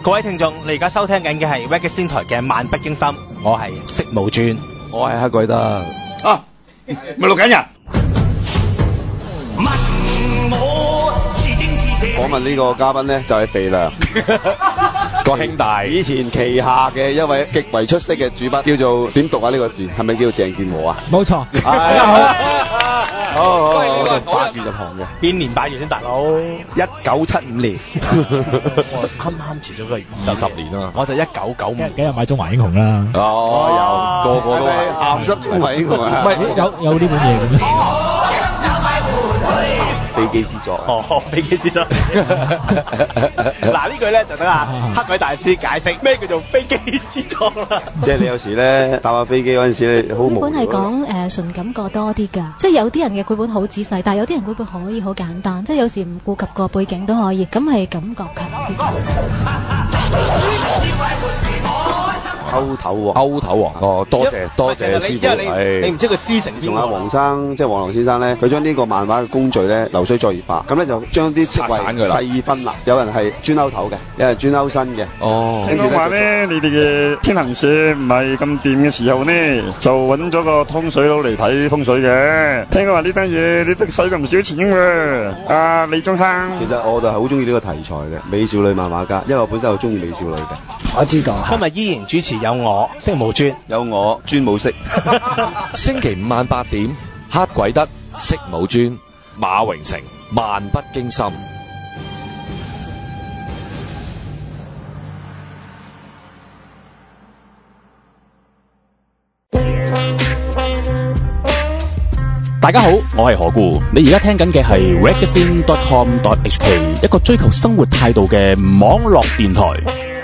各位聽眾，你而家收聽緊嘅係 Reggae 仙台嘅漫不經心，我係色無轉， 我係黑鬼德。 啊，咪錄緊人。 訪問呢個嘉賓咧就係肥良個兄弟， 以前旗下嘅一位極為出色嘅主筆，叫做點讀啊？呢個字係咪叫鄭健和啊？ 冇錯。 大家好，我哋8月入行嘅， 邊年8月先大佬 1975年， 我啱啱遲咗個月 20年啊嘛， 我就1995。 幾日買中華英雄啦？ 哦，有個個都係鹹濕中華英雄啊！ 唔係有呢本嘢嘅咩？ 飛機之作。 哦，飛機之作。嗱呢句咧就等啊黑鬼大師解釋咩叫做飛機之作啦。 即係你有時咧搭下飛機嗰陣時咧，好無聊。 繪本係講純感覺多啲㗎，即係有啲人嘅繪本好仔細，但係有啲人繪本可以好簡單，即係有時唔顧及個背景都可以，咁係感覺強啲。 歐頭喎， 歐頭王哦，多謝師傅， 因為你唔知佢師承邊個。 同阿黃生即係黃龍先生咧，佢將呢個漫畫嘅工序咧流水作業化，咁咧就將啲職位細分啦。有人係專歐頭嘅，有人專歐身嘅。 哦， 聽講話咧，你哋嘅天行社唔係咁掂嘅時候呢，就揾咗個通水佬嚟睇風水嘅。聽講話呢單嘢你都使咗唔少錢喎。阿李宗生， 其實我就係好中意呢個題材嘅美少女漫畫家，因為我本身好中意美少女嘅。 我知道。 今日依然主持有我色無專， 有我專武色。 星期五晚8點，黑鬼德色無專，馬榮成漫不經心。 大家好，我係何故，你而家聽緊嘅係 reggaesin.com.hk， 一個追求生活態度嘅網絡電台。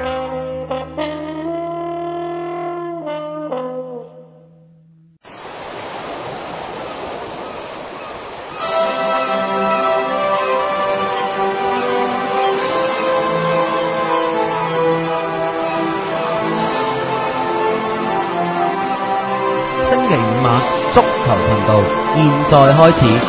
星期五晚足球頻道現在開始。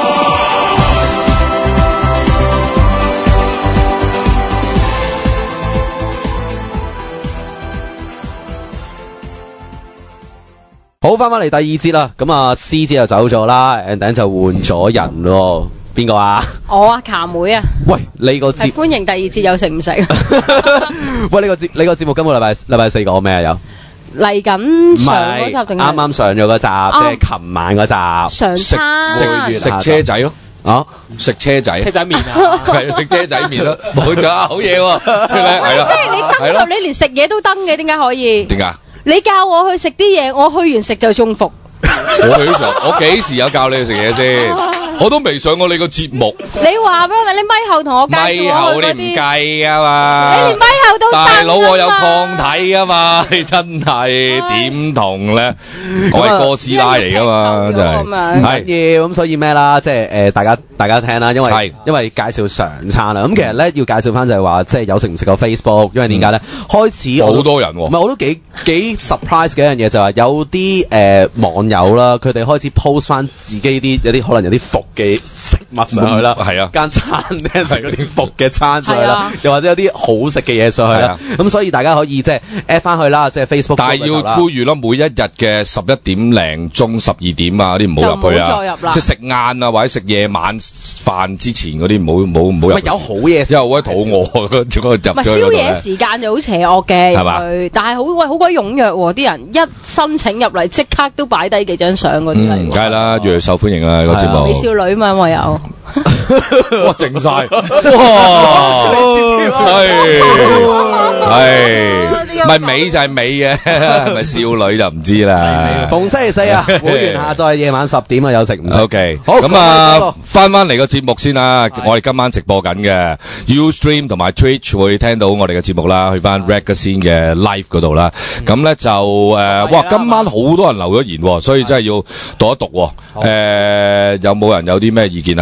好，翻嚟第二節啦，咁啊 C 節就走咗啦 ，and then 就換咗人咯，邊個啊？ 我啊，卡妹啊。 喂，你個節歡迎第二節有食唔食？ 喂，你個節目今個禮拜4講咩啊？有嚟緊上嗰集定啱啱上咗嗰集，即係琴晚嗰集。 上餐食車仔咯。 啊！ 食車仔麵啊， 係食車仔麵咯，冇錯啊，好嘢喎，出嚟係啦。 即係你登入，你連食嘢都登嘅，點解可以？ 點解？ 你教我去食啲嘢，我去完食就中伏。 我幾時有教你去食嘢先？我都未上過你個節目。 你話俾我聽，你咪後同我介紹我去嗰啲。咪後你唔計啊嘛？你連咪後都大佬我有抗體啊嘛！你真係點同咧？我係哥斯拉嚟噶嘛，真係。 係要咁，所以咩啦？即係大家聽啦，因為介紹常餐啦。咁其實咧要介紹翻就係話，即係有食唔食過 Facebook？因為點解咧？開始好多人喎。 唔係我都幾 surprise 嘅一樣嘢就係有啲網友啦，佢哋開始 post 翻自己有啲可能有啲伏嘅食物上去啦， 係啊， 間餐廳食嗰啲伏嘅餐上去啦，又或者有啲好食嘅嘢上去啦，咁所以大家可以即係 add 翻去啦，即係 Facebook。 但係要呼籲咯，每一日嘅11點零鐘、12點啊，啲唔好入去啊，即係食晏啊或者食夜晚飯之前嗰啲唔好入。 有好嘢食， 因為好鬼肚餓嗰個入咗。 宵夜時間就好邪惡嘅， 係嘛？ 但係好鬼踴躍喎，啲人一申請入嚟即刻都擺低幾張相嗰啲嚟。 梗係啦，越嚟越受歡迎啦個節目。 美少女嘛，我有。 哇！靜晒，哇！係咪美就係美嘅，係咪少女就唔知啦。 逢星期四啊，會員下載夜晚10點啊，有食唔食 ？OK，好咁啊，翻嚟個節目先啦。我哋今晚直播緊嘅 Ustream 同埋 Twitch 會聽到我哋嘅節目啦，去翻 Reggae 先嘅 Live 嗰度啦。咁咧就哇！今晚好多人留咗言，所以真係要讀一讀。有冇人有啲咩意見啊？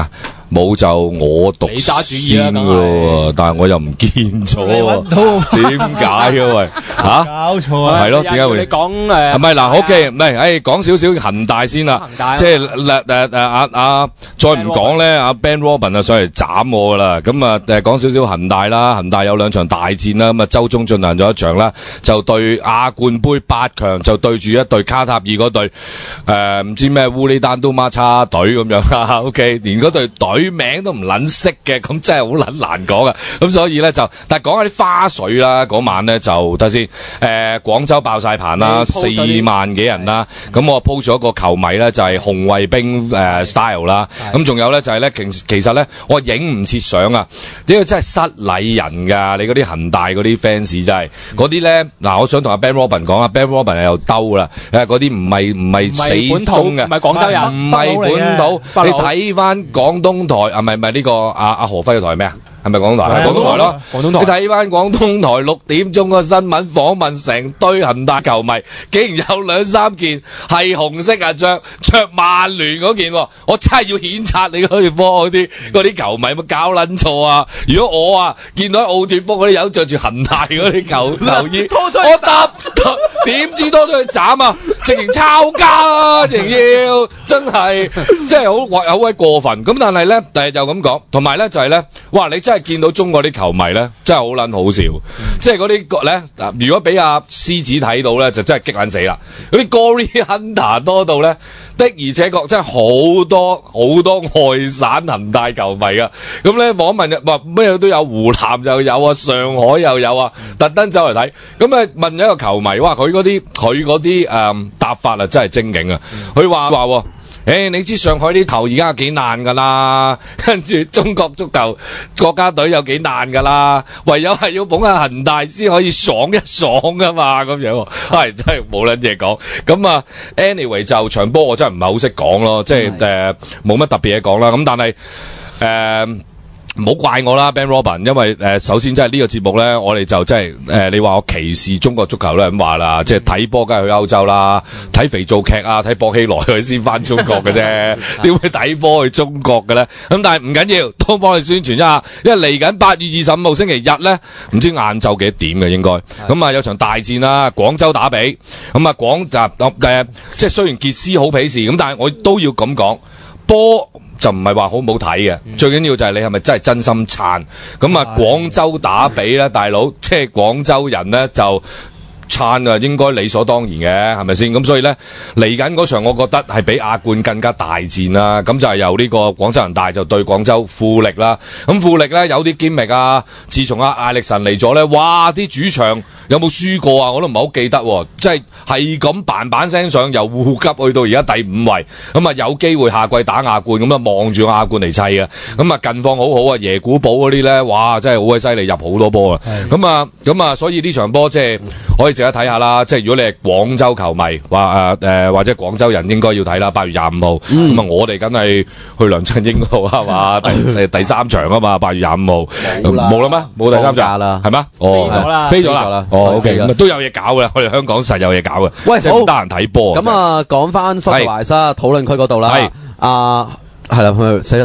冇就我讀先㗎喎，但係我又唔見咗喎，點解嘅喂嚇？ 搞錯啊！ 係咯，點解會？ 你講係咪嗱？OK，唔係，講少少恒大先啦，即係再唔講咧，阿 Ben Robin 啊上嚟斬我㗎啦，咁啊講少少恒大啦，恒大有兩場大戰啦，咁啊週中進行咗一場啦，就對亞冠杯8強就對住一隊卡塔爾嗰隊唔知咩烏里丹都馬叉隊咁樣啦 ，OK， 連嗰隊隊名都唔撚識嘅，咁真係好撚難講噶，咁所以咧就，但係講下啲花絮啦，嗰晚咧就睇先，廣州爆晒棚啦，4萬幾人啦，咁我 post 咗個球迷咧就係紅衛兵style 啦，咁仲有咧就係咧其實咧我影唔切相啊，呢個真係失禮人㗎，你嗰啲恒大嗰啲 fans 真係，嗰啲咧嗱，我想同阿 Ben Robin 講啊 ，Ben Robin 又兜啦，嗰啲唔係死忠嘅， 唔係廣州人， 唔係本土，你睇翻廣東台啊，唔係呢個阿何輝嘅台係咩啊？係咪廣東台？係廣東台咯。廣東台。你睇翻廣東台6點鐘個新聞訪問，成堆恒大球迷，竟然有2-3件係紅色啊，着曼聯嗰件，我真係要譴責你嗰條波嗰啲球迷，有冇搞撚錯啊？如果我啊見到奧脫福嗰啲友着住恒大嗰啲球衣，我答點知多咗去斬啊！直情抄家啊！直情要真係好鬼過分。咁但係咧，又咁講，同埋咧就係咧，哇！你真係見到中國啲球迷咧，真係好撚好笑。即係嗰啲咧，如果俾阿獅子睇到咧，就真係激撚死啦。嗰啲 Glory Hunter 多到咧，的而且確真係好多外省恒大球迷噶。咁咧訪問話咩都有，湖南又有啊，上海又有啊，特登走嚟睇。咁啊問咗一個球迷，哇！佢嗰啲答法啊，真係精警啊！佢話。你知上海啲球而家幾難㗎啦，跟住中國足球國家隊有幾難㗎啦，唯有係要捧下恒大先可以爽一爽㗎嘛，咁樣係真係冇撚嘢講。咁啊 ，anyway 就場波我真係唔係好識講咯，即係冇乜特別嘢講啦。咁但係唔好怪我啦 Ben Robin， 因為首先真係呢個節目咧，我哋就真係你話我歧視中國足球咧咁話啦，即係睇波梗係去歐洲啦，睇肥皂劇啊，睇博希來佢先翻中國嘅啫，點會睇波去中國嘅咧？咁但係唔緊要，都幫你宣傳一下，因為嚟緊8月25號星期日咧，唔知晏晝幾點嘅應該，咁啊有場大戰啦，廣州打比，咁啊即係雖然傑斯好鄙視，咁但係我都要咁講，波就唔係話好唔好睇嘅，最緊要就係你係咪真係真心撐。咁啊廣州打比咧，大佬即係廣州人咧就撐啊，應該理所當然嘅，係咪先？咁所以咧嚟緊嗰場，我覺得係比亞冠更加大戰啦。咁就係由呢個廣州恒大就對廣州富力啦。咁富力咧有啲堅力啊，自從艾力神嚟咗咧，哇！啲主場有冇輸過啊？我都唔係好記得喎，即係咁嘭聲上，由護級去到而家第5位，咁啊有機會下季打亞冠，咁啊望住亞冠嚟砌嘅，咁啊近況好好啊，耶古堡嗰啲咧，哇真係好鬼犀利，入好多波啊！咁啊，所以呢場波即係可以值得睇下啦。即係如果你係廣州球迷，或者廣州人應該要睇啦。8月25號，咁啊我哋梗係去梁振英嗰度係嘛？第3場啊嘛，8月25號冇啦咩？冇第3場啦，係咩？飛咗啦。OK，咁都有嘢搞嘅，我哋香港實有嘢搞嘅。 喂， 即係唔得閒睇波。 咁啊，講翻蘇格萊沙討論區嗰度啦。係啦，佢寫咗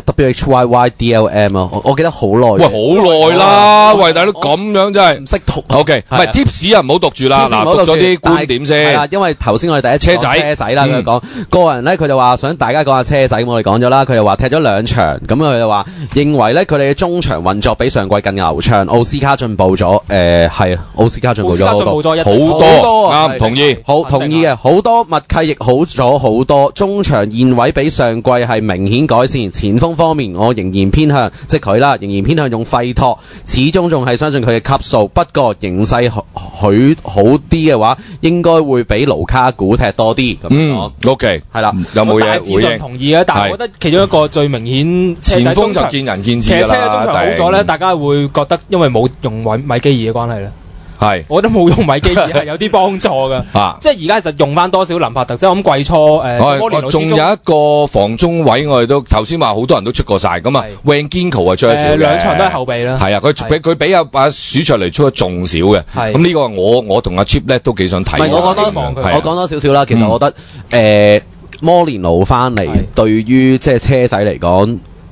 WHYYDLM 啊，我記得好耐。 喂，好耐啦，喂，大佬咁樣真係唔識讀。 OK，唔係 tips 啊，唔好讀住啦。嗱，讀咗啲觀點先。 係啦，因為頭先我哋第一次講車仔啦，佢講個人咧，佢就話想大家講下車仔，我哋講咗啦。佢又話踢咗2場，咁佢就話認為咧佢哋嘅中場運作比上季更流暢。奧斯卡進步咗，係奧斯卡進步咗好多，啱，同意，好同意嘅，好多默契亦好咗好多。中場現位比上季係明顯改善，前鋒方面我仍然偏向即係佢啦，仍然偏向用費托，始終仲係相信佢嘅級數。不過形勢許好啲嘅話，應該會比盧卡古踢多啲。咁 OK， 係啦，有冇嘢回應？ 大致上同意嘅，但係我覺得其中一個最明顯前鋒就見仁見智㗎啦。 騎車中場好咗咧，大家會覺得因為冇用米基爾嘅關係咧。 係， 我覺得冇用米基爾係有啲幫助㗎。即係而家其實用翻多少林柏特，即係我諗季初仲有一個防中位，我哋都頭先話好多人都出過晒，咁啊 Wanginko 啊出咗少嘅 ，2場都係後備啦。 係啊，佢比阿鼠卓嚟出咗仲少嘅。咁呢個我同阿 Chip 咧都幾想睇。 我講多少少啦。其實我覺得摩連奴翻嚟對於即係車仔嚟講。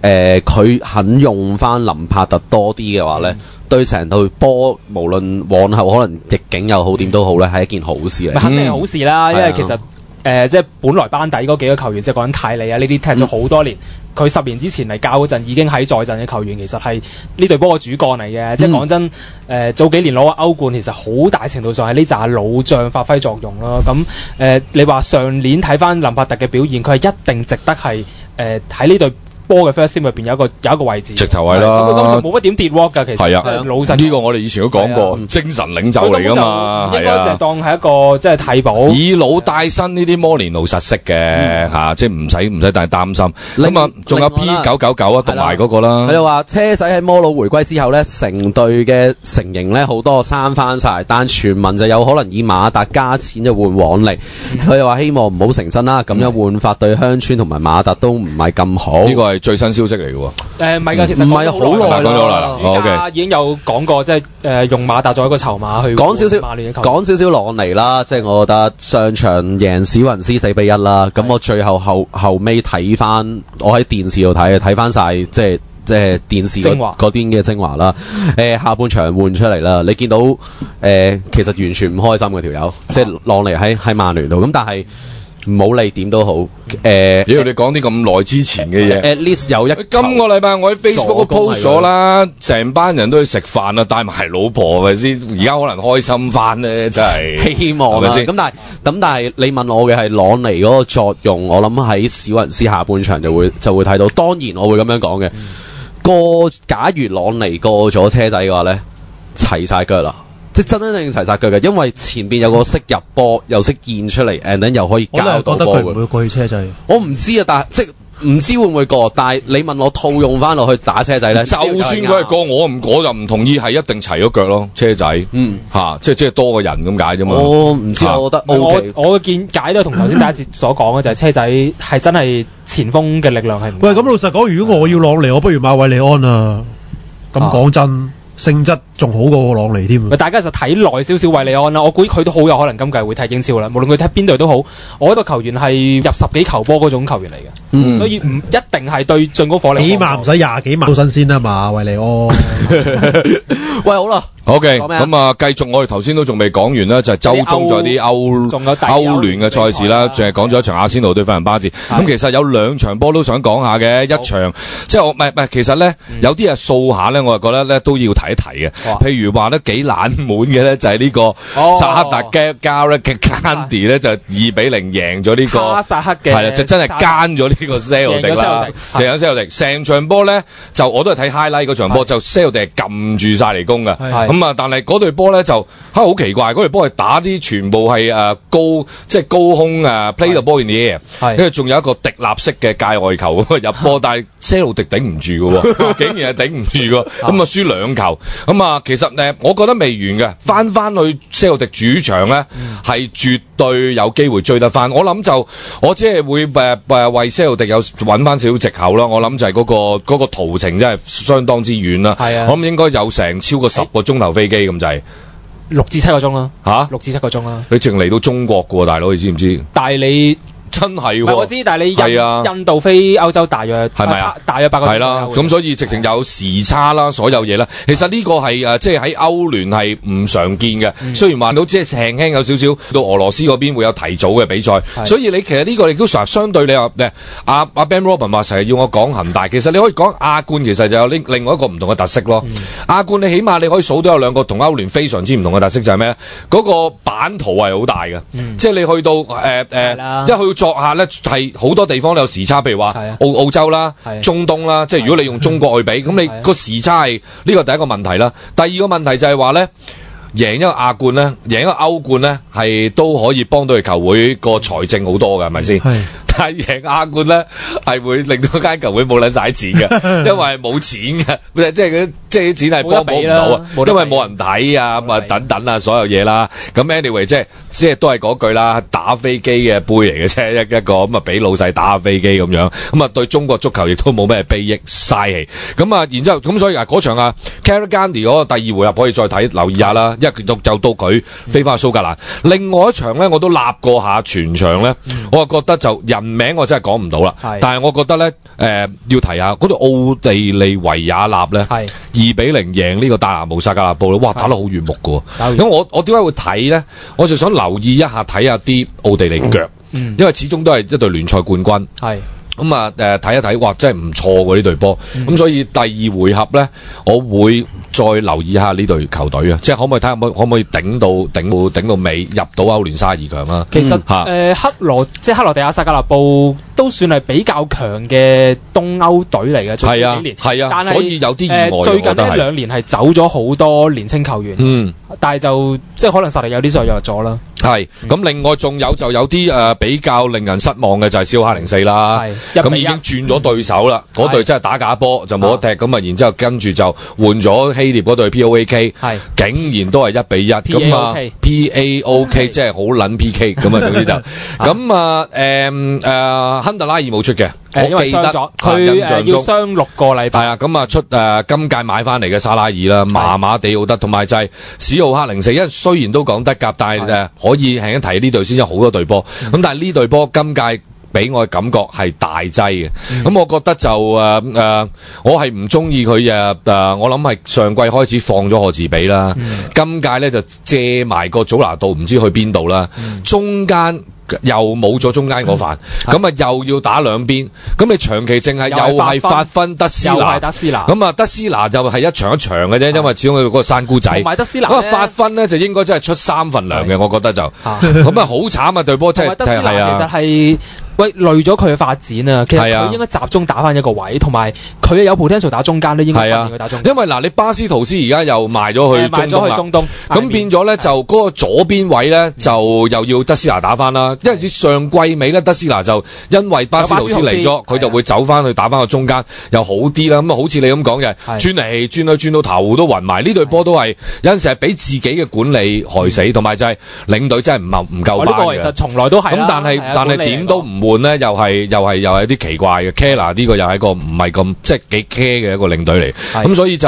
佢肯用翻林柏特多啲嘅話咧，對成隊波無論往後可能逆境又好點都好咧，係一件好事嚟。 肯定係好事啦，因為其實即係本來班底嗰幾個球員，即係講緊泰利啊呢啲踢咗好多年。佢10年之前嚟教嗰陣已經喺在陣嘅球員，其實係呢隊波嘅主幹嚟嘅。即係講真，早幾年攞個歐冠，其實好大程度上係呢紮老將發揮作用咯。咁你話上年睇翻林柏特嘅表現，佢係一定值得係喺呢隊波嘅 first team 入邊有一個位置， 直頭係啦。 佢今次冇乜點跌 walk 㗎，其實係啊，老實呢個我哋以前都講過，精神領袖嚟㗎嘛， 應該就係當係一個即係替補， 以老帶新呢啲摩連奴實識嘅嚇，即係唔使太擔心。咁啊，仲有 P999啊，讀埋嗰個啦。 佢就話車仔喺摩魯回歸之後咧，成隊嘅成型咧好多刪翻晒，但傳聞就有可能以馬達加錢就換往嚟。佢又話希望唔好成真啦，咁樣換法對鄉村同埋馬達都唔係咁好。 呢個係最新消息嚟嘅喎。 唔係㗎，其實唔係好耐啦。暑假已經有講過，即係用馬達作為一個籌碼去講少少朗尼啦。即係我覺得上場贏史雲斯4-1啦。咁我最後尾睇翻，我喺電視度睇翻晒，即係電視嗰邊嘅精華啦。下半場換出嚟啦，你見到其實完全唔開心嘅條友，即係朗尼喺曼聯度。咁但係唔好理點都好， 你講啲咁耐之前嘅嘢 ，at least 有一今個禮拜我喺 Facebook 都 post 咗啦，成班人都去食飯啊，帶埋老婆係咪先？而家可能開心翻咧，真係希望係咪先？咁但係你問我嘅係朗尼嗰個作用，我諗喺史雲斯下半場就會睇到。當然我會咁樣講嘅，假如朗尼過咗車仔嘅話咧，齊晒腳啦。即係真正齊晒腳嘅，因為前邊有個識入波又識現出嚟 and then 又可以交到波嘅。我覺得佢唔會過去車仔。我唔知啊，但係即係唔知會唔會過。但係你問我套用翻落去打車仔咧， 就算佢係過，我就唔同意係一定齊咗腳咯。車仔，即係多個人咁解啫嘛。 我唔知，我覺得 OK。 我嘅見解都同頭先第一節所講嘅，就係車仔係真係前鋒嘅力量係唔。 喂，咁老實講，如果我要朗尼，我不如買韋利安啊。咁講真。性質仲好過朗尼添， 大家就睇耐少少韋利安啦，我估佢都好有可能今季會踢英超啦。無論佢踢邊隊都好，我呢個球員係入10幾球波嗰種球員嚟嘅，所以唔一定係對進攻火力。起碼唔使20幾萬都新鮮啊嘛，韋利安。 喂，好啦。 OK，咁啊，繼續我哋頭先都仲未講完啦，就係周中仲有啲歐聯嘅賽事啦，淨係講咗一場阿仙奴對費蘭巴治。咁其實有2場波都想講下嘅，一場即係我唔係，其實咧有啲嘢掃下咧，我係覺得咧都要提一提嘅。譬如話咧幾冷門嘅咧，就係呢個薩克達嘅Gareth Candy 咧就2-0贏咗呢個哈薩克嘅， 係啦，就真係奸咗呢個西奧迪啦，成咗西奧迪。成場波咧就我都係睇 highlight 嗰場波，就西奧迪係撳住晒嚟攻嘅。咁啊，但係嗰隊波咧就好奇怪，嗰隊波係打啲全部係即係高空play the ball in the air，跟住仲有一個迪納式嘅界外球咁入波，但係西路迪頂唔住嘅喎，竟然係頂唔住嘅，咁啊輸2球。咁啊，其實我覺得未完嘅，翻去西路迪主場咧係絕對有機會追得翻。我諗我只係會為西路迪有揾翻少少藉口啦。我諗就係嗰個途程真係相當之遠啦。我諗應該有成超過10個鐘頭飛機咁就係 6至7個鐘啦。6至7個鐘啦。 你淨嚟到中國嘅喎，大佬，你知唔知？ 但係你真係喎， 我知，但係你印度飛歐洲大約係咪啊？ 大約8個鐘。係啦，咁所以直情有時差啦，所有嘢啦。其實呢個係即係喺歐聯係唔常見嘅。雖然話到即係輕輕有少少到俄羅斯嗰邊會有提早嘅比賽，所以你其實呢個亦都相對你話阿 Ben Robin 話成日要我講恒大，其實你可以講亞冠其實就有另外一個唔同嘅特色咯。亞冠你起碼你可以數到有2個同歐聯非常之唔同嘅特色，就係咩咧？嗰個版圖係好大嘅，即係你去到一去到作客咧係好多地方都有時差，譬如話澳洲啦、中東啦，即係如果你用中國去比，咁你個時差係呢個第一個問題啦。第二個問題就係話咧，贏一個亞冠咧，贏一個歐冠咧，係都可以幫到佢球會個財政好多㗎，係咪先？但係贏亞冠咧係會令到間球會冇撚晒錢嘅，因為冇錢嘅，即係啲錢係幫補唔到啊，因為冇人睇啊，咁啊等等啊所有嘢啦。咁 anyway 即係都係嗰句啦，打飛機嘅杯嚟嘅啫，一個咁啊俾老細打下飛機咁樣，咁啊對中國足球亦都冇咩裨益嘥氣。咁啊然之後咁所以嗰場啊 Gareth Candy 嗰個第2回合可以再睇留意下啦，因為又到佢飛翻去蘇格蘭。另外一場咧我都立過下全場咧，我覺得就印名我真係講唔到啦。但係我覺得咧，要提下嗰度奧地利維也納咧，2-0贏呢個戴拿模薩格勒布咧，哇，打得好悅目㗎喎。咁我點解會睇咧？我就想留意一下睇下啲奧地利腳，因為始終都係一隊聯賽冠軍。咁啊睇一睇，哇！真係唔錯喎呢隊波。咁所以第2回合咧，我會再留意下呢隊球隊啊，即係可唔可以睇下可唔可以頂到尾入到歐聯32強啊？ 其實克羅地亞薩格勒布都算係比較強嘅東歐隊嚟嘅，最近幾年。但係所以有啲意外。 最近呢2年係走咗好多年青球員。但係就即係可能實力有啲削弱咗啦。咁另外仲有啲比較令人失望嘅就係肖克04啦。咁已經轉咗對手啦，嗰隊真係打假波就冇得踢，咁啊然之後跟住就換咗希臘嗰隊 POAK，竟然都係1-1，咁啊 PAOK 即係好撚 PK 咁啊總之就咁亨特拉爾冇出嘅，因為傷咗，佢要傷6個禮拜。 係啊，咁啊出今屆買翻嚟嘅沙拉爾啦，麻麻地好得，同埋就係史奧克04，因為雖然都講德甲，但係可以輕輕提呢隊先有好多隊波，咁但係呢隊波今屆俾我嘅感覺係大劑嘅，咁我覺得就我係唔中意佢我諗係上季開始放咗賀字比啦，今屆咧就借埋個祖拿度唔知去邊度啦，中間又冇咗中間嗰範，咁啊又要打兩邊，咁你長期淨係又係發分德斯拿，咁啊德斯拿就係一場一場嘅啫，因為始終佢嗰個山姑仔，同埋德斯拿咁啊發分咧就應該真係出3份糧嘅，我覺得就咁啊好慘啊隊波真係德斯拿其實係。累咗佢嘅發展啊！其實佢應該集中打翻一個位，同埋佢有 potential 打中間都應該訓練佢打中間。 因為嗱，你巴斯圖斯而家又賣咗去中東，咁變咗咧就嗰個左邊位咧就又要德斯拿打翻啦。因為上季尾咧德斯拿就因為巴斯圖斯嚟咗，佢就會走翻去打翻個中間又好啲啦。咁啊好似你咁講嘅，轉嚟轉去轉到頭都暈埋。呢隊波都係有陣時係俾自己嘅管理害死，同埋就係領隊真係唔夠班嘅。 呢個其實從來都係咁，但係點都唔換咧，又係有啲奇怪嘅。Keller 呢個又係一個唔係咁即係幾 care 嘅一個領隊嚟，咁所以就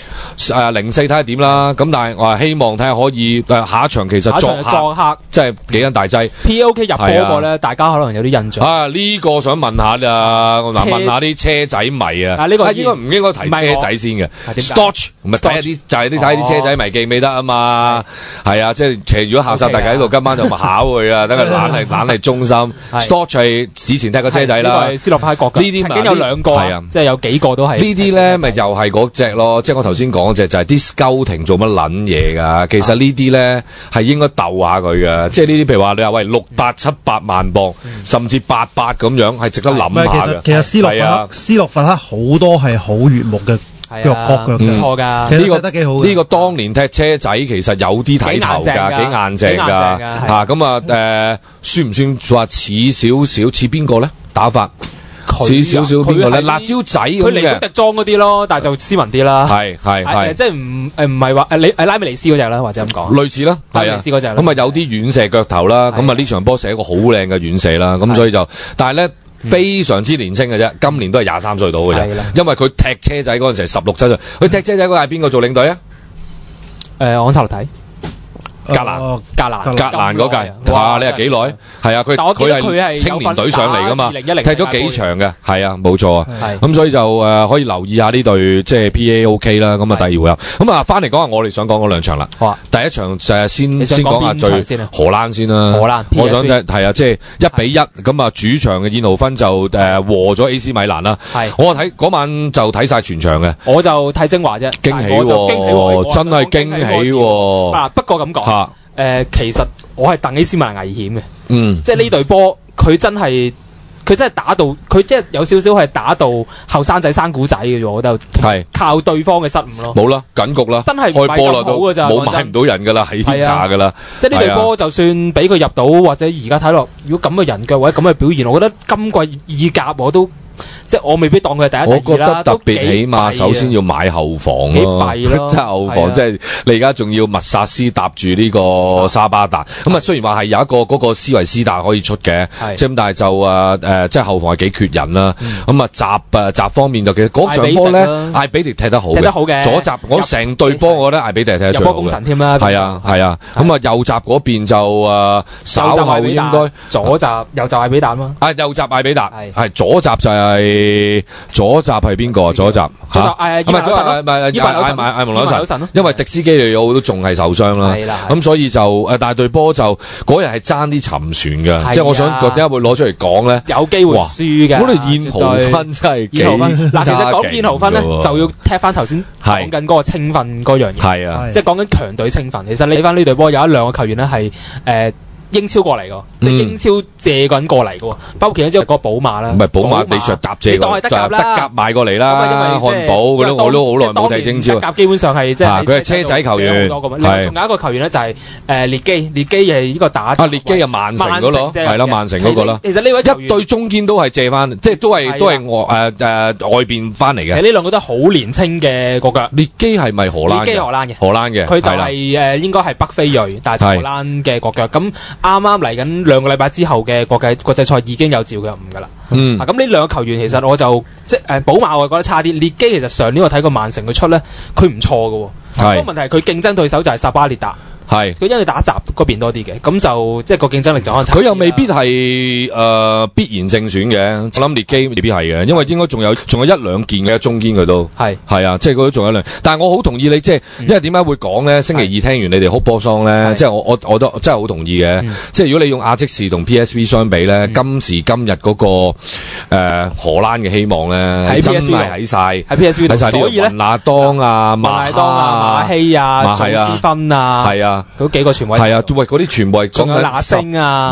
04睇下點啦。咁但係我係希望睇下可以下一場其實作客即係幾斤大劑。 POK 入波嗰個咧，大家可能有啲印象。 呢個想問下問下啲車仔迷啊。呢個應該唔應該提車仔先嘅 ？Storch 唔係睇下啲就係睇啲車仔迷記唔記得啊嘛？係啊，即係其實如果下曬大家喺度今晚就咪考佢啊，等佢懶係忠心。Storch 係之前踢過車仔啦， 呢個係斯洛伐克國，呢啲曾經有2個，即係有幾個都係呢啲咧，咪又係嗰隻咯。即係我頭先講嗰隻就係啲 scouting 做乜撚嘢㗎？其實呢啲咧係應該鬥下佢嘅，即係呢啲譬如話你話喂600、700萬磅，甚至800咁樣係值得諗下嘅。 其實斯洛伐克好多係好悅目嘅。腳唔錯㗎， 呢個得幾好嘅。 呢個當年踢車仔其實有啲睇頭㗎，幾硬淨㗎嚇。咁算唔算話似少少似邊個咧？打法似少少邊個咧？辣椒仔咁嘅。佢嚟咗迪裝嗰啲咯，但係就斯文啲啦。係即係唔係話拉美尼斯嗰隻啦，或者咁講。 類似啦，係啊。拉美尼斯嗰隻。咁啊有啲遠射腳頭啦，咁啊呢場波射一個好靚嘅遠射啦，咁所以就但係咧。非常之年輕嘅啫，今年都係23歲到嘅啫。因為佢踢車仔嗰陣時係16、17歲，佢踢車仔嗰係邊個做領隊啊？ 昂察洛提。 格蘭嗰屆，哇！你係幾耐？係啊，佢係青年隊上嚟噶嘛，踢咗幾場嘅，係啊，冇錯啊。咁所以就可以留意下呢隊即係 PAOK 啦。咁啊第2回合，咁啊翻嚟講下我哋想講嗰2場啦。第一場就係先講下最荷蘭先啦。荷蘭，我想係啊，即係1-1咁啊，主場嘅燕豪芬就和咗 AC 米蘭啦。我睇嗰晚就睇晒全場嘅， 我就睇精華啫。 驚喜喎，真係驚喜喎。 嗱，不過咁講。其實我係戥 AC 米蘭危險嘅，即係呢隊波佢真係打到佢即係有少少係打到後生仔生古仔嘅啫，我覺得係靠對方嘅失誤咯。冇啦，緊局啦，真係開波啦都冇買唔到人㗎啦，係天炸㗎啦。即係呢隊波就算俾佢入到，或者而家睇落，如果咁嘅人腳或者咁嘅表現，我覺得今季意甲我都即係我未必當佢係第一、 我覺第二啦， 得特別都幾起碼弊首先要買後防咯， 幾弊咯即係後係啊防，即係你而家仲要密薩斯搭住呢個沙巴達，咁啊雖然話係有一個嗰個斯維斯達可以出嘅，即係咁，但係就即係後防係幾缺人啦。咁啊閘方面就其實嗰場波咧，艾比迪踢得好嘅，左閘我成隊波，我覺得艾比迪踢得最好嘅， 入波功臣添啦。 係啊，咁啊右閘嗰邊就稍後應該左閘右閘艾比達嘛。 右閘艾比達係左閘就係左閘係邊個啊？左閘嚇，唔係左閘唔係艾蒙紐神，因為迪斯基利奧都仲係受傷啦。咁所以就但係隊波就嗰日係爭啲沉船嘅，即係我想點解會攞出嚟講咧？ 有機會輸嘅。 嗰條燕豪芬真係幾嗱，其實講燕豪芬咧，就要踢翻頭先講緊嗰個青訓嗰樣嘢。 係啊， 即係講緊強隊青訓。其實你睇翻呢隊波有一兩個球員咧係英超過嚟嘅，即係英超借緊過嚟嘅，包括其中之後個寶馬啦， 唔係寶馬比上搭借， 當係德甲買過嚟啦，漢堡嗰啲我都好耐冇睇英超。 德甲基本上係即係佢係車仔球員， 另外仲有一個球員咧就係列基係呢個打列基係曼城嗰個，係啦曼城嗰個啦。 其實呢位一對中堅都係借翻，即係都係外邊翻嚟嘅。 呢兩個都好年青嘅國腳。 列基係咪荷蘭？ 列基荷蘭嘅， 荷蘭嘅， 佢就係應該係北非裔，但係荷蘭嘅國腳咁。啱啱嚟緊2個禮拜之後嘅國際賽已經有召佢入伍㗎啦。咁呢兩個球員其實我就即係寶馬我覺得差啲，列基其實上年我睇過曼城佢出咧，佢唔錯㗎喎。不過問題係佢競爭對手就係薩巴列達。佢因為打閘嗰邊多啲嘅，咁就即係個競爭力就可能差啲。佢又未必係必然正選嘅，我諗列基未必係嘅，因為應該仲有1-2件嘅中堅佢都係啊，即係佢都仲有1-2。但係我好同意你，即係因為點解會講咧？星期二聽完你哋哭波桑咧，即係我都真係好同意嘅。即係如果你用亞積士同 PSV 相比咧，今時今日嗰個荷蘭嘅希望咧，真係喺晒喺 PSV 度，所以咧雲納當啊、 馬希啊、祖斯芬啊， 係啊。 嗰幾個全部係啊，喂，嗰啲全部係仲有納星啊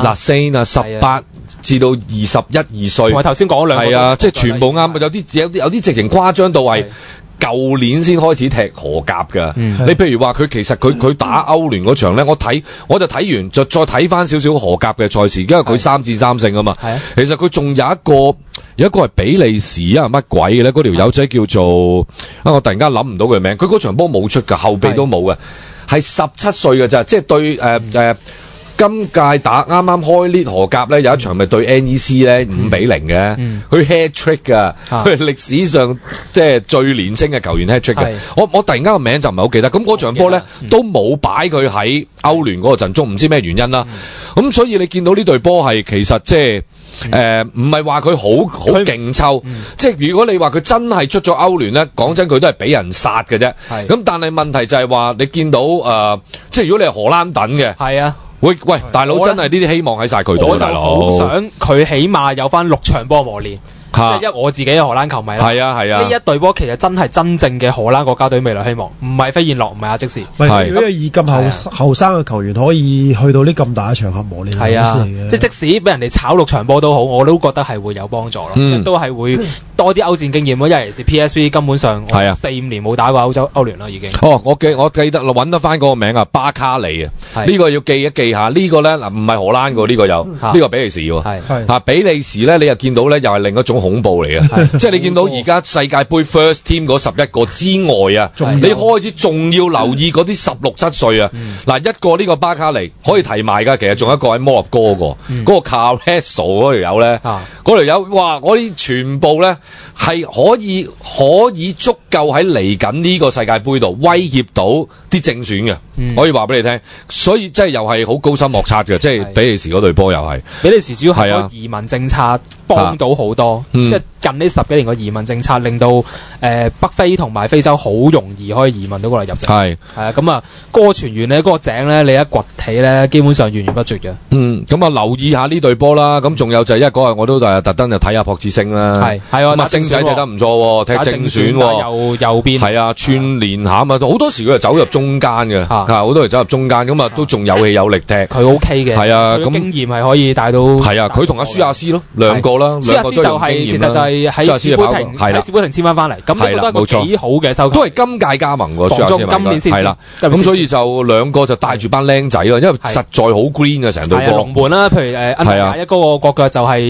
，18至到21-22歲， 同埋頭先講兩個係啊，即係全部啱，有啲直情誇張到係舊年先開始踢荷甲㗎。你譬如話佢其實佢打歐聯嗰場咧，我就睇完就再睇翻少少荷甲嘅賽事，因為佢3-3勝啊嘛。其實佢仲有一個係比利時啊乜鬼嘅咧？嗰條友仔叫做我突然間諗唔到佢名，佢嗰場波冇出㗎，後備都冇嘅。係17歲嘅咋，即係對今屆打啱啱開呢荷甲咧，有一場咪對 NEC 咧5-0嘅，佢 hat trick 㗎，佢係歷史上即係最年輕嘅球員 hat trick 嘅。我突然間個名就唔係好記得，咁嗰場波咧都冇擺佢喺歐聯嗰個陣中，唔知咩原因啦。咁所以你見到呢隊波係其實即係唔係話佢好勁抽，即係如果你話佢真係出咗歐聯咧，講真佢都係俾人殺嘅啫。咁但係問題就係話你見到即係如果你係荷蘭等嘅， 係啊。 喂，大佬真係呢啲希望喺晒佢度，大佬。 我就好想佢起碼有翻6場波磨練。即係因為我自己嘅荷蘭球迷啦， 係啊，呢一隊波其實真係真正嘅荷蘭國家隊未來希望，唔係飛燕諾，唔係阿積士。 如果以咁後生嘅球員可以去到呢咁大嘅場合磨練，係啊， 即使俾人哋炒6場波都好，我都覺得係會有幫助咯，即係都係會多啲歐戰經驗咯。因為尤其是 PSV 根本上4-5年冇打過歐聯啦，已經。 我記得揾得翻嗰個名啊，巴卡利啊，呢個要記一記下。呢個咧嗱唔係荷蘭嘅呢個有，呢個比利時喎，比利時咧你又見到咧又係另一種恐怖嚟嘅，即係你見到而家世界盃 First Team 嗰11個之外啊，你開始仲要留意嗰啲16-17歲啊。嗱一個呢個巴卡尼可以提埋㗎，其實仲有一個喺摩納哥嗰個 Carleso 嗰條友咧，嗰條友哇！嗰啲全部咧係可以足夠喺嚟緊呢個世界盃度威脅到啲正選嘅，可以話俾你聽。所以即係又係好高深莫測嘅，即係比利時嗰隊波又係。 比利時主要係個移民政策幫到好多，即係近呢10幾年個移民政策令到北非同埋非洲好容易可以移民到過嚟入籍。係啊，咁啊嗰個傳員咧，嗰個井咧，你一掘起咧，基本上源源不絕嘅。咁啊留意下呢隊波啦。咁仲有就係因為嗰日我都特登就睇下朴智星啦。係咁啊，星仔踢得唔錯，踢正選右邊。係啊，串連下啊，好多時佢係走入中間嘅，好多時走入中間，咁啊都仲有氣有力踢。佢 OK 嘅。係啊，咁經驗係可以帶到。係啊，佢同阿舒亞斯咯，兩個啦，兩個都有經驗啦。其實就係喺史貝廷簽翻嚟，咁呢個都係幾好嘅收購。都係今屆加盟喎，舒亞斯今年先係啦。咁所以就兩個就帶住班僆仔咯，因為實在好 green 嘅成隊波。龍門啦，譬如恩納亞一嗰個國腳就係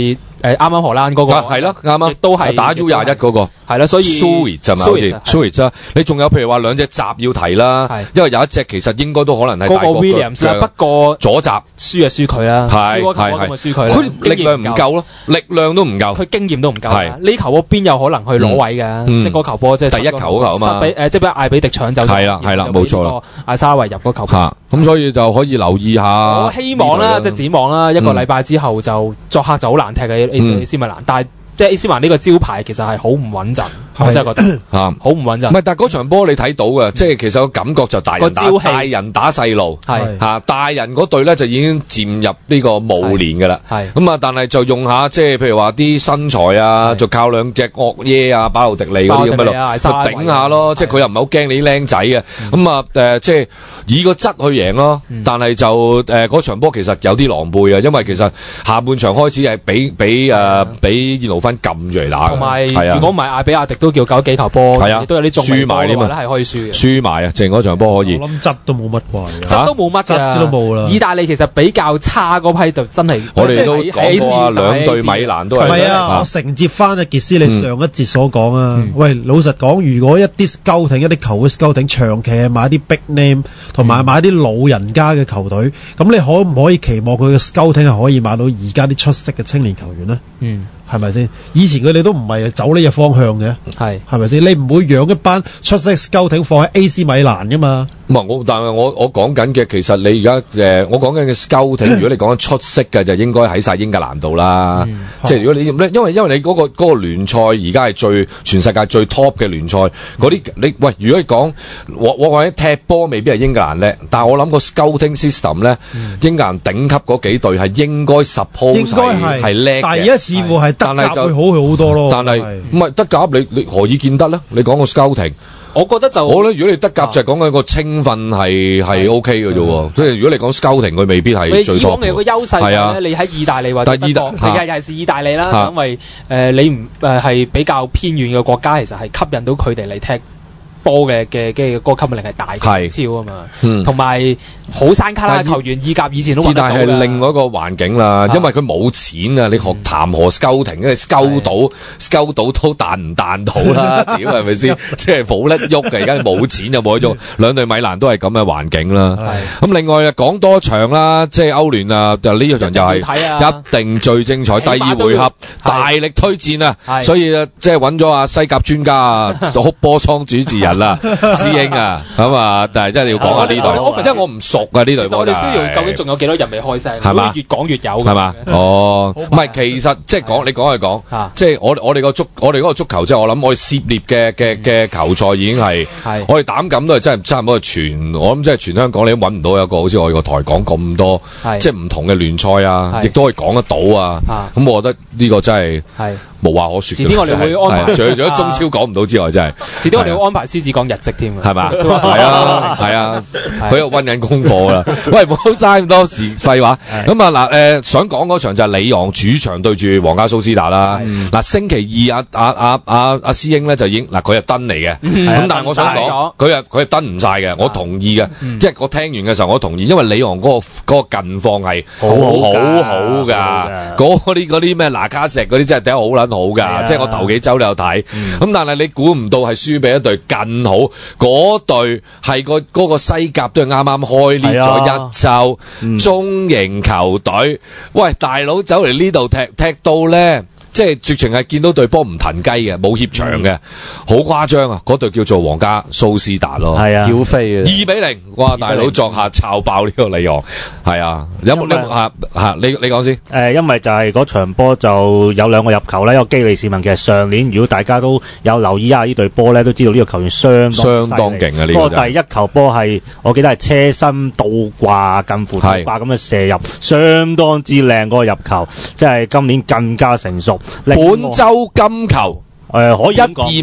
啱啱荷蘭嗰個係咯，啱啱亦都係打 U21嗰個係啦，所以 Suarez 就咪好似 Suarez 啦，你仲有譬如話兩隻閘要提啦，因為有一隻其實應該都可能係嗰個 Williams 啦，不過左閘輸就輸佢啦，輸嗰球波咪輸佢啦， 佢力量唔夠咯，力量都唔夠， 佢經驗都唔夠啦，呢球波邊有可能去攞位嘅？即係嗰球波即係第一球嗰球啊嘛， 即係俾艾比迪搶走， 係啦，冇錯啦， 艾沙維入嗰球波， 咁所以就可以留意下。 我希望啦，即係展望啦，一個禮拜之後就作客就好難踢嘅 AC 米蘭，但係即係 AC 米蘭呢個招牌其實係好唔穩陣，我真係覺得好唔穩陣。 唔係，但係嗰場波你睇到嘅，即係其實個感覺就大人打細路，係大人嗰隊咧就已經漸入呢個暮年㗎啦。係咁啊，但係就用下即係譬如話啲身材啊，就靠兩隻惡耶啊、巴魯迪利嗰啲咁樣咯，就頂下咯。即係佢又唔係好驚你啲僆仔嘅，咁啊即係以個質去贏咯。但係就嗰場波其實有啲狼狽啊，因為其實下半場開始係俾燕奴芬撳住嚟打， 同埋如果唔係艾比亞迪都叫救幾球波，都有啲中輸埋添啊， 係可以輸嘅， 輸埋啊！淨嗰場波可以， 我諗質都冇乜啩， 質都冇乜㗎， 質都冇啦。 意大利其實比較差嗰批就真係， 我哋都講過啊，兩隊米蘭都係。 唔係啊，我承接翻阿傑斯你上一節所講啊。喂，老實講，如果一啲 scouting 一啲球會 scouting 長期係買啲 big name 同埋買啲老人家嘅球隊，咁你可唔可以期望佢嘅 scouting 係可以買到而家啲出色嘅青年球員呢？係咪先？以前佢哋都唔係走呢個方向嘅，係咪先？你唔會養一班出色 scouting 放喺 AC 米蘭噶嘛？ 唔係但係我講緊嘅，其實你而家我講緊嘅 scouting，如果你講緊出色嘅，就應該喺晒英格蘭度啦。即係如果你因為你嗰個聯賽而家係全世界最 top 嘅聯賽，嗰啲如果你講我話踢波未必係英格蘭叻，但係我諗個 scouting system 咧，英格蘭頂級嗰幾隊係應該 suppose 係叻嘅， 但係而家似乎係德甲會好佢好多咯。 但係唔係德甲，你何以見得咧？你講個 scouting。 我覺得就我咧，如果你德甲就係講緊個青訓係 OK 嘅啫喎，即係如果你講 scouting 佢未必係最 top。以往你有個優勢咧，你喺意大利或者德國，尤其是意大利啦，因為你唔係比較偏遠嘅國家，其實係吸引到佢哋嚟踢波嘅嗰個吸引力係大嘅超啊嘛，同埋好山卡拉嘅球員，意甲以前都揾得到嘅。但係另外一個環境啦，因為佢冇錢啊，你學談何 scouting，因為 scout 到都彈唔彈到啦，屌係咪先？即係冇得喐嘅，而家你冇錢就冇得喐。兩隊米蘭都係咁嘅環境啦。咁另外講多場啦，即係歐聯啊，就呢場又係一定最精彩，第二回合大力推薦啊，所以即係揾咗阿西甲專家啊，哭波桑主持人啦，師兄啊，咁啊，但係真係要講下呢隊，因為我唔熟啊呢隊波。我哋 studio 究竟仲有幾多人未開聲？係嘛？越講越有係嘛？哦，唔係，其實即係講你講係講，即係我哋嗰個足球，即係我諗我哋涉獵嘅球賽已經係我哋膽感都係真係差唔多全，我諗即係全香港你都揾唔到有個好似我哋個台講咁多，即係唔同嘅聯賽啊，亦都可以講得到啊。咁我覺得呢個真係無話可説。遲啲我哋會安排，除咗中超講唔到之外，真係遲啲我哋會安排獅子講日績添啊，係嘛？係啊，佢又溫緊功課啦。喂，唔好嘥咁多時廢話。咁啊嗱，想講嗰場就係里昂主場對住皇家蘇斯達啦。嗱，星期二阿師兄咧就已經嗱佢係登嚟嘅，咁但係我想講佢係登唔晒嘅，我同意嘅，即係我聽完嘅時候我同意，因為里昂嗰個近況係好好㗎，嗰啲咩拿卡石嗰啲真係第一好撚好㗎，即係我頭幾週都有睇，咁但係你估唔到係輸俾一隊更好，嗰隊係嗰個西甲都係啱啱開裂咗一週，中型球隊，喂大佬走嚟呢度踢到咧。即係直情係見到隊波唔騰雞嘅，冇協場嘅，好誇張啊！嗰隊叫做皇家蘇斯達咯，係啊，曉飛嘅2-0，哇！大佬作客炒爆呢個里昂，係啊，有冇你講先？ 因為就係嗰場波就有兩個入球啦，一個基利士文，其實上年如果大家都有留意下呢隊波咧，都知道呢個球員相當勁啊！呢個不過第一球波係我記得係車身倒掛近乎倒掛咁嘅射入，相當之靚嗰個入球，即係今年更加成熟。 本周金球可以1-2名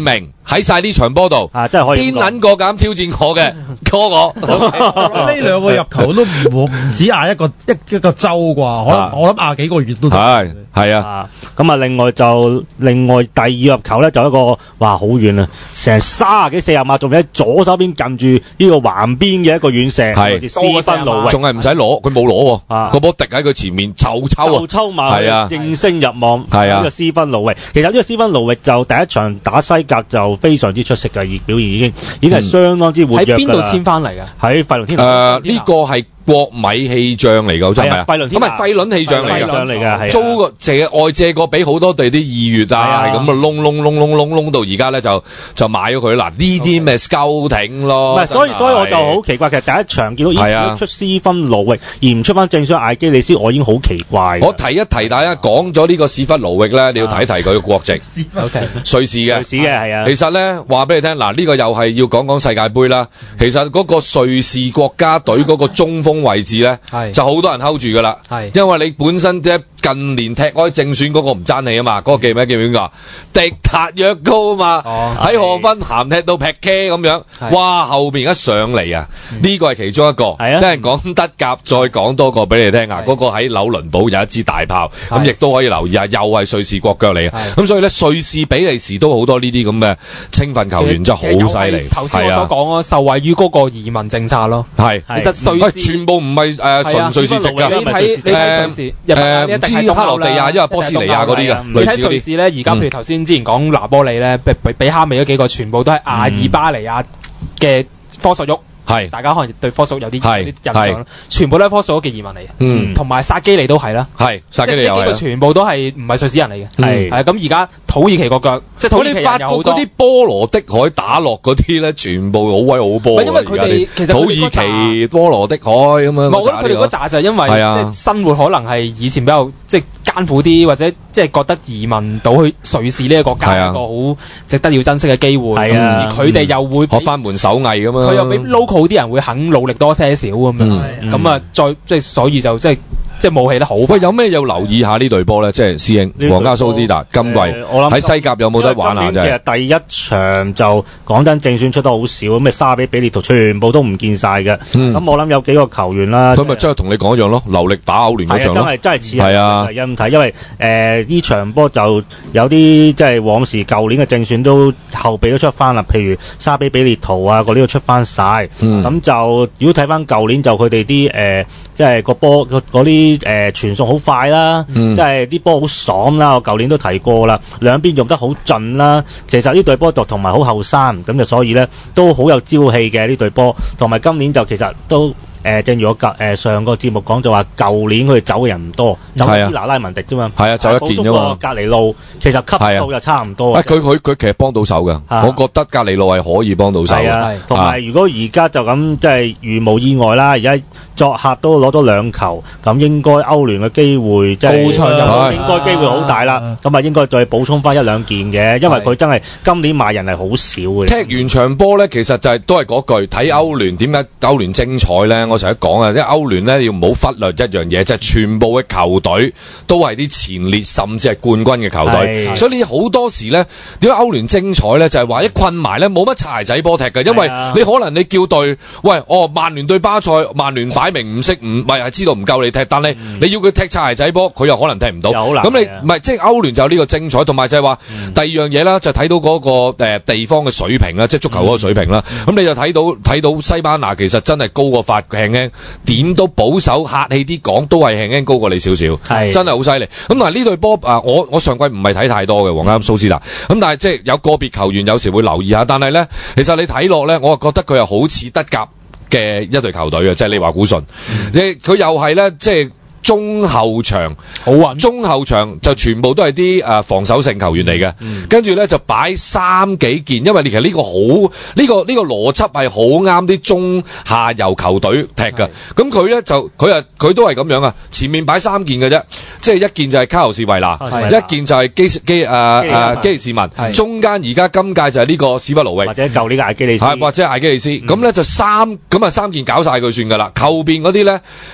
喺晒呢場波度， 真係可以邊撚個敢挑戰我嘅，call 我。 呢兩個入球都唔止嗌一個週啩，我諗嗌幾個月都得。 係啊。 咁啊，另外第二入球咧就一個哇好遠啊，成30幾40碼，仲喺左手邊近住呢個橫邊嘅一個遠射，係斯芬盧域， 仲係唔使攞，佢冇攞喎，個波滴喺佢前面就抽馬，係啊，應聲入網， 係啊， 呢個斯芬盧域，其實呢個斯芬盧域就第一場打西甲就非常之出色嘅，表現已經係相當之活躍㗎啦。 喺邊度簽翻嚟㗎？ 喺費倫天。 呢個係國米氣象嚟㗎，真係咪？咁係費倫氣象嚟㗎，租個外借過俾好多隊啲2月啊，係咁啊窿到而家咧就買咗佢。嗱呢啲咩 scouting 咯， 唔係，所以我就好奇怪，其實第一場見到出斯芬盧域而唔出翻正選艾基利斯，我已經好奇怪。 我提一提大家，講咗呢個斯芬盧域咧，你要提一提佢嘅國籍，瑞士嘅係啊。其實咧話俾你聽，嗱呢個又係要講世界盃啦。其實嗰個瑞士國家隊嗰個中鋒位置咧，就好多人 hold 住噶啦，因為你本身近年踢開正選嗰個唔爭氣啊嘛，嗰個記唔記得叫邊個？迪塔約高啊嘛，喺荷芬咸踢到劈 K 咁樣，哇後邊一上嚟啊，呢個係其中一個，一陣講德甲再講多個俾你聽啊，嗰個喺紐倫堡有一支大炮，咁亦都可以留意下，又係瑞士國腳嚟嘅，咁所以咧瑞士比利時都好多呢啲咁嘅青訓球員真係好犀利。 頭先我所講受惠於嗰個移民政策咯， 係其實瑞士全部唔係純瑞士籍㗎， 你睇瑞士唔知克羅地亞，因為波斯尼亞嗰啲嘅。 你睇瑞士咧，而家譬如頭先之前講拿波利咧，比哈美嗰幾個全部都係阿爾巴尼亞嘅科索沃。係，大家可能對科索有啲印象，全部都係科索沃嘅移民嚟嘅，同埋薩基利都係啦， 係薩基利又係， 即係呢幾個全部都係唔係瑞士人嚟嘅，係咁而家土耳其個腳，即係土耳其人有好多嗰啲波羅的海打落嗰啲咧，全部好威好波。 因為佢哋其實土耳其、波羅的海咁樣。 我覺得佢哋嗰扎就係因為即係生活可能係以前比較即係艱苦啲，或者即係覺得移民到去瑞士呢個國家係一個好值得要珍惜嘅機會，而佢哋又會學翻門手藝咁樣。 佢又俾 local 好啲人會肯努力多些少咁樣，咁啊，再即係所以就即係冇起得好。 喂，有咩要留意下呢隊波咧？即係師兄，皇家蘇斯達今季喺西甲有冇得玩下啫？ 其實第一場就講真正選出得好少，咁沙比利圖全部都唔見晒嘅。咁我諗有幾個球員啦， 佢咪即係同你講一樣咯，留力打歐聯嗰場咯。 真係似係啊！因為呢場波就有啲即係往時舊年嘅正選都後備都出翻啦，譬如沙比利圖啊嗰啲都出翻晒。咁就如果睇翻舊年就佢哋啲即係個波嗰啲傳送好快啦，即係啲波好爽啦。我舊年都提過啦，兩邊用得好盡啦。其實呢隊波同埋好後生，咁就所以咧都好有朝氣嘅呢隊波。同埋今年就其實都正如我上個節目講就話，舊年佢哋走嘅人唔多，走啲拿拉文迪啫嘛。係啊，走一件啫嘛。隔離路其實級數又差唔多。 佢其實幫到手㗎，我覺得隔離路係可以幫到手。係啊， 同埋如果而家就咁即係如無意外啦，而家作客都攞到2球，咁應該歐聯嘅機會即係應該機會好大啦。咁啊應該再補充翻1-2件嘅，因為佢真係今年買人係好少嘅。 踢完場波咧，其實就係都係嗰句睇歐聯，點解歐聯精彩咧？我成日講啊，即係歐聯咧要唔好忽略一樣嘢，就係全部嘅球隊都係啲前列甚至係冠軍嘅球隊。所以你好多時咧，點解歐聯精彩咧？就係話一困埋咧冇乜柴仔波踢嘅，因為你可能你叫隊喂曼聯對巴塞，曼聯擺明唔識係知道唔夠你踢，但係你要佢踢柴仔波，佢又可能踢唔到。咁你唔係即係歐聯就有呢個精彩，同埋就係話第二樣嘢啦，就睇到嗰個地方嘅水平啦，即係足球嗰個水平啦。咁你就睇到西班牙其實真係高過法輕輕，點都保守客氣啲講，都係輕輕高過你少少，真係好犀利。咁嗱呢隊波我上季唔係睇太多嘅皇家蘇斯達，咁但係即係有個別球員有時會留意下，但係咧其實你睇落咧，我覺得佢又好似德甲嘅一隊球隊嘅，即係利華古遜，佢又係咧即係。中後場好穩，中後場就全部都係啲防守性球員嚟嘅，跟住咧就擺3幾件，因為其實呢個好呢個邏輯係好啱啲中下游球隊踢㗎。咁佢咧就佢都係咁樣啊，前面擺3件嘅啫，即係一件就係卡羅士維拿，一件就係基利士文，中間而家今屆就係呢個史不勞域， 或者舊年嘅艾基利斯， 或者艾基利斯，咁咧就3件搞晒佢算㗎啦，後邊嗰啲咧。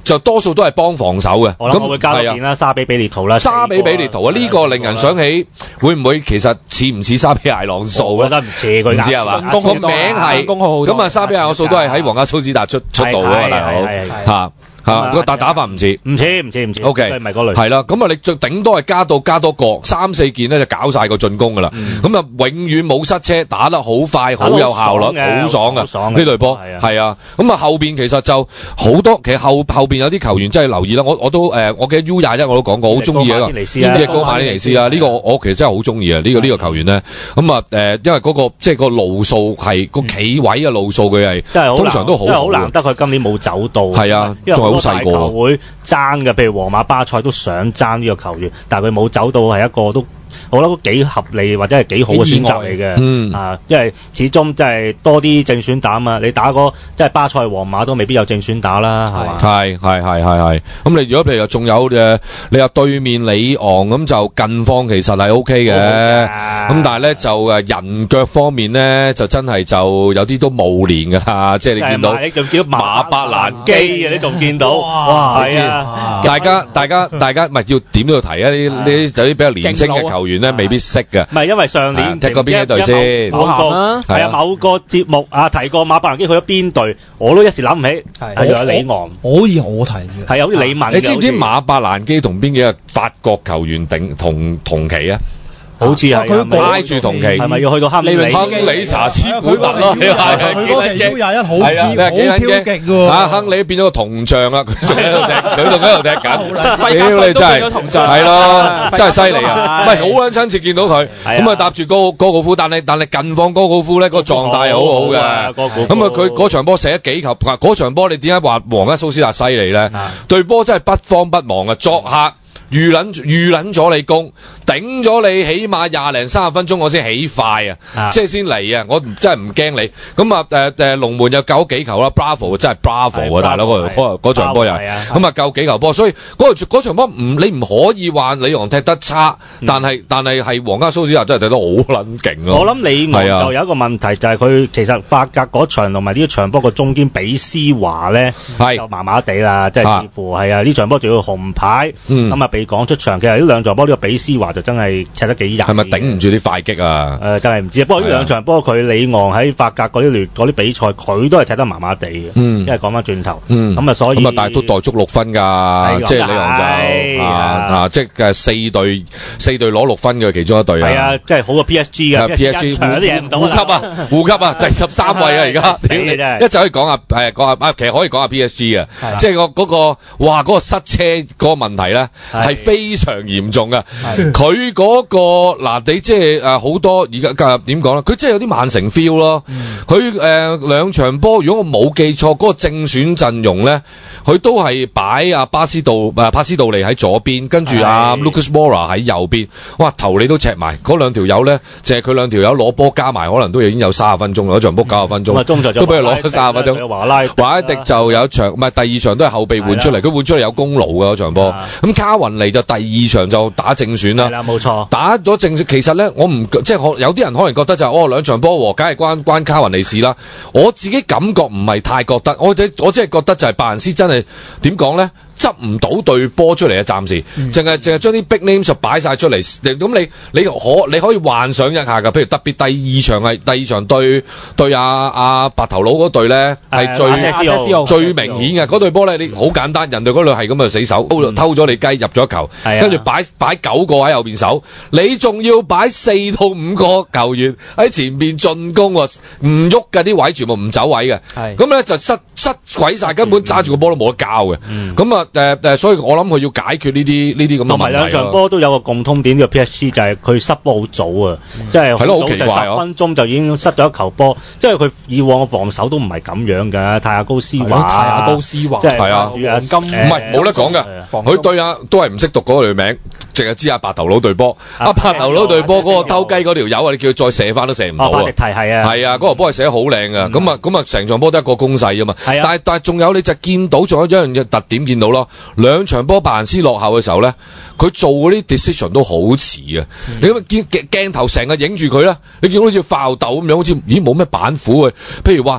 就多數都係幫防守嘅。 我諗我會加多件啦，沙比列圖啦， 沙比列圖啊，呢個令人想起會唔會其實似唔似沙比艾朗素咧？ 我覺得唔似佢， 唔知係嘛？個名係咁啊，沙比艾朗素都係喺皇家蘇斯達出道㗎嘛，大佬嚇。個打法唔似，OK， 唔係嗰類。 係啦，咁啊，你最頂多係加多個3-4件咧，就搞晒個進攻噶啦。咁啊，永遠冇塞車，打得好快，好有效率，好爽噶。呢隊波係啊，咁啊後邊其實就好多，其實後邊有啲球員真係留意啦。我都我記得 U21我都講過，好中意啊，呢個高馬天尼斯啊，呢個我其實真係好中意啊，呢個球員咧。咁啊因為嗰個即係個路數係個企位嘅路數，佢係通常都好， 因為好難得佢今年冇走到。 係啊，仲係好細個。 球會爭嘅，譬如皇馬、巴塞都想爭呢個球員，但係佢冇走到，係一個都。我覺得都幾合理或者係幾好嘅選擇嚟嘅，因為始終即係多啲正選打啊嘛，你打個即係巴塞、皇馬都未必有正選打啦，係嘛？ 係。咁你如果譬如仲有你話對面里昂咁就近況其實係 OK 嘅，咁但係咧就人腳方面咧就真係就有啲都冇練㗎啦，即係你見到你仲見到馬伯蘭基啊，你仲見到哇係啊！ 大家唔係要點都要提啊！呢有啲比較年輕嘅球員咧未必識嘅， 唔係因為上年踢過邊一隊先？ 係啊，某個節目啊提過馬伯蘭基去咗邊隊，我都一時諗唔起。係仲有里昂， 好似我提嘅， 係有啲李文。 你知唔知馬伯蘭基同邊幾個法國球員同期啊？ 好似係佢拉住同期， 係咪要去到亨利查斯古特咯？ 佢嗰期 U21好飄極喎， 亨利變咗個銅像啊！佢仲喺度踢，佢仲喺度踢緊。 屌你真係係咯，真係犀利啊！唔係好撚親切見到佢，咁啊搭住哥高夫，但係近況哥高夫咧個狀態係好好嘅。咁啊佢嗰場波射咗幾球，嗰場波你點解話皇家蘇斯達犀利咧？對波真係不慌不忙啊！作客。預撚咗你攻，頂咗你起碼20零30分鐘我先起快啊！即係先嚟啊！我真係唔驚你。咁啊龍門又救幾球啦 ，Bravo 真係 Bravo 啊！大佬嗰場波又咁啊救幾球波，所以嗰場波你唔可以話里昂踢得差，但係皇家蘇斯達真係踢得好撚勁咯。 我諗里昂就有一個問題就係佢其實法甲嗰場同埋呢場波個中堅比斯華咧就麻麻地啦，即係似乎係啊呢場波仲要紅牌咁啊。被講出場，其實呢兩場波呢個比斯華就真係踢得幾韌， 係咪頂唔住啲快擊啊？ 真係唔知。不過呢兩場波佢里昂喺法甲嗰啲比賽，佢都係踢得麻麻地嘅。因為講翻轉頭，咁啊所以但係都代足6分㗎，即係里昂就即係4隊攞6分嘅其中一隊啊。 係啊，即係好過 PSG 嘅 PSG 場都贏唔到護級啊，第13位啊而家。一陣可以講下其實可以講下 PSG 啊，即係嗰個塞車嗰個問題咧。係非常嚴重噶，佢嗰個你即係好多而家點講咧？佢即係有啲曼城 feel 咯。佢兩場波，如果我冇記錯，嗰個正選陣容咧，佢都係擺帕斯杜利喺左邊，跟住Lucas Moura 喺右邊。哇，頭你都赤埋，嗰兩條友咧，淨係佢兩條友攞波加埋，可能都已經有30分鐘啦。嗰場波90分鐘，都俾佢攞咗30分鐘。華拉迪就有一場，唔係第二場都係後備換出嚟，佢換出嚟有功勞㗎嗰場波。咁卡雲尼就第二場就打正選啦， 係啦，冇錯。 打咗正選，其實咧我唔即係有啲人可能覺得就兩場波和，梗係關卡雲尼事啦。我自己感覺唔係太覺得，我只係覺得就係拜仁斯真係點講咧？執唔到對波出嚟啊！暫時淨係將啲 big names 擺晒出嚟，咁你可以幻想一下㗎。譬如特別第二場對阿白頭佬嗰隊咧係最明顯嘅嗰隊波咧，你好簡單，人哋嗰隊係咁啊死守，偷咗你雞入咗球，跟住擺9個喺後邊守，你仲要擺4到5個球員喺前邊進攻喎，唔喐㗎啲位，全部唔走位嘅，咁咧就失鬼晒，根本揸住個波都冇得交嘅，咁啊。所以我諗佢要解決呢啲咁嘅問題。 同埋兩場波都有個共通點，呢個 PSG 就係佢失波好早啊，即係好早就10分鐘就已經失咗一球波，即係佢以往嘅防守都唔係咁樣㗎。泰亞高斯華即係唔係冇得講㗎，佢對都係唔識讀嗰個隊名，淨係知白頭佬隊波。白頭佬隊波嗰個兜雞嗰條友啊，你叫佢再射翻都射唔到啊！係啊，嗰個波係射得好靚㗎，咁啊成場波都一個攻勢啊嘛。但係仲有你就見到仲有一樣嘢特點見到咯。兩場波拜仁斯落後嘅時候咧，佢做嗰啲 decision 都好遲啊！你咁見鏡頭成日影住佢咧，你見到好似爆豆咁樣，好似咦冇咩板斧嘅。譬如話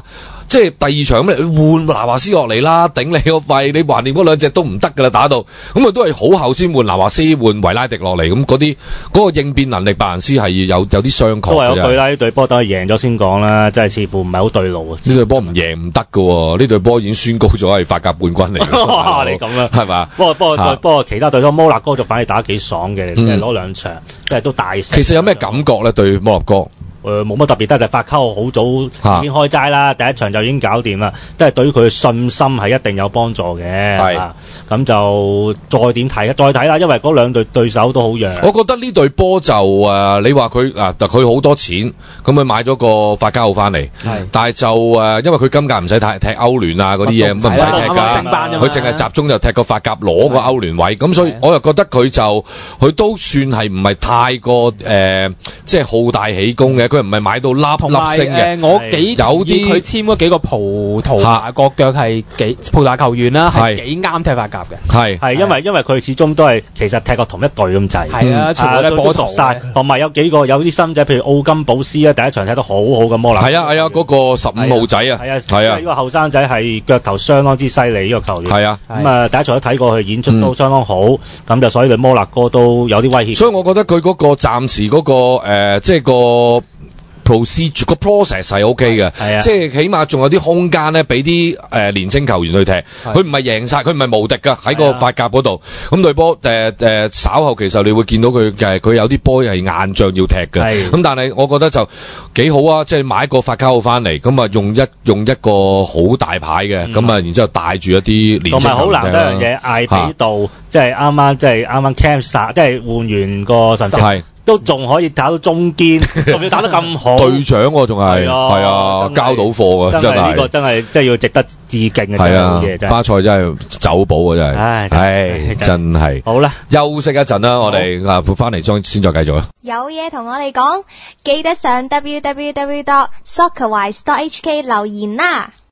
即係第二場咁你換拿華斯落嚟啦，頂你個肺，你橫掂嗰兩隻都唔得㗎啦，打到咁佢都係好後先換拿華斯換維拉迪落嚟，咁嗰個應變能力白蘭斯係有啲傷確。 都係有對啦，呢隊波都係贏咗先講啦，真係似乎唔係好對路啊！ 呢隊波唔贏唔得㗎喎，呢隊波已經宣告咗係法甲冠軍嚟嘅。 哇！你咁啦， 係嘛？ 不過其他隊都摩納哥就反而打得幾爽嘅，即係攞兩場，即係都大勝。 其實有咩感覺咧？對摩納哥？ 冇乜特別，都係法溝好早已經開齋啦，第一場就已經搞掂啦，都係對於佢嘅信心係一定有幫助嘅。係咁就再點睇？再睇啦，因為嗰兩隊對手都好弱。 我覺得呢隊波就你話佢佢好多錢，咁佢買咗個法交翻嚟，但係就因為佢今屆唔使踢歐聯啊嗰啲嘢，咁唔使踢㗎，佢淨係集中就踢個法甲攞個歐聯位，咁所以我又覺得佢都算係唔係太過即係好大喜功嘅。佢唔係買到粒星嘅， 我有啲佢簽嗰幾個葡萄牙國腳係葡萄牙球員啦，係幾啱踢法甲嘅。 係因為佢始終都係其實踢過同一隊咁滯。係啊，全部都熟晒，同埋有啲新仔，譬如奧金寶斯啊，第一場踢得好好嘅摩納。係啊，嗰個15號仔啊，係啊， 呢個後生仔係腳頭相當之犀利呢個球員。係啊，咁第一場都睇過佢演出都相當好，咁就所以對摩納哥都有啲威脅。所以我覺得佢嗰個暫時嗰個即係個procedure 個 process 係 OK 嘅，即係起碼仲有啲空間咧，俾啲年青球員去踢。佢唔係贏晒，佢唔係無敵㗎，喺個法甲嗰度。咁隊波稍後其實你會見到佢有啲波係硬仗要踢嘅。咁但係我覺得就幾好啊，即係買一個法甲號翻嚟，咁啊用一個好大牌嘅，咁啊然之後帶住一啲年青球員。同埋好難得樣嘢，艾比度即係啱啱 camp 即係換完個神職。都仲可以打到中堅，仲要打得咁好，隊長喎仲係，係啊，交到貨㗎，真係呢個真係要值得致敬嘅嘢真係。巴塞真係走寶啊真係，唉真係。好啦，休息一陣啦，我哋翻嚟先再繼續啦。 有嘢同我哋講，記得上 www.soccerwise.hk 留言啦。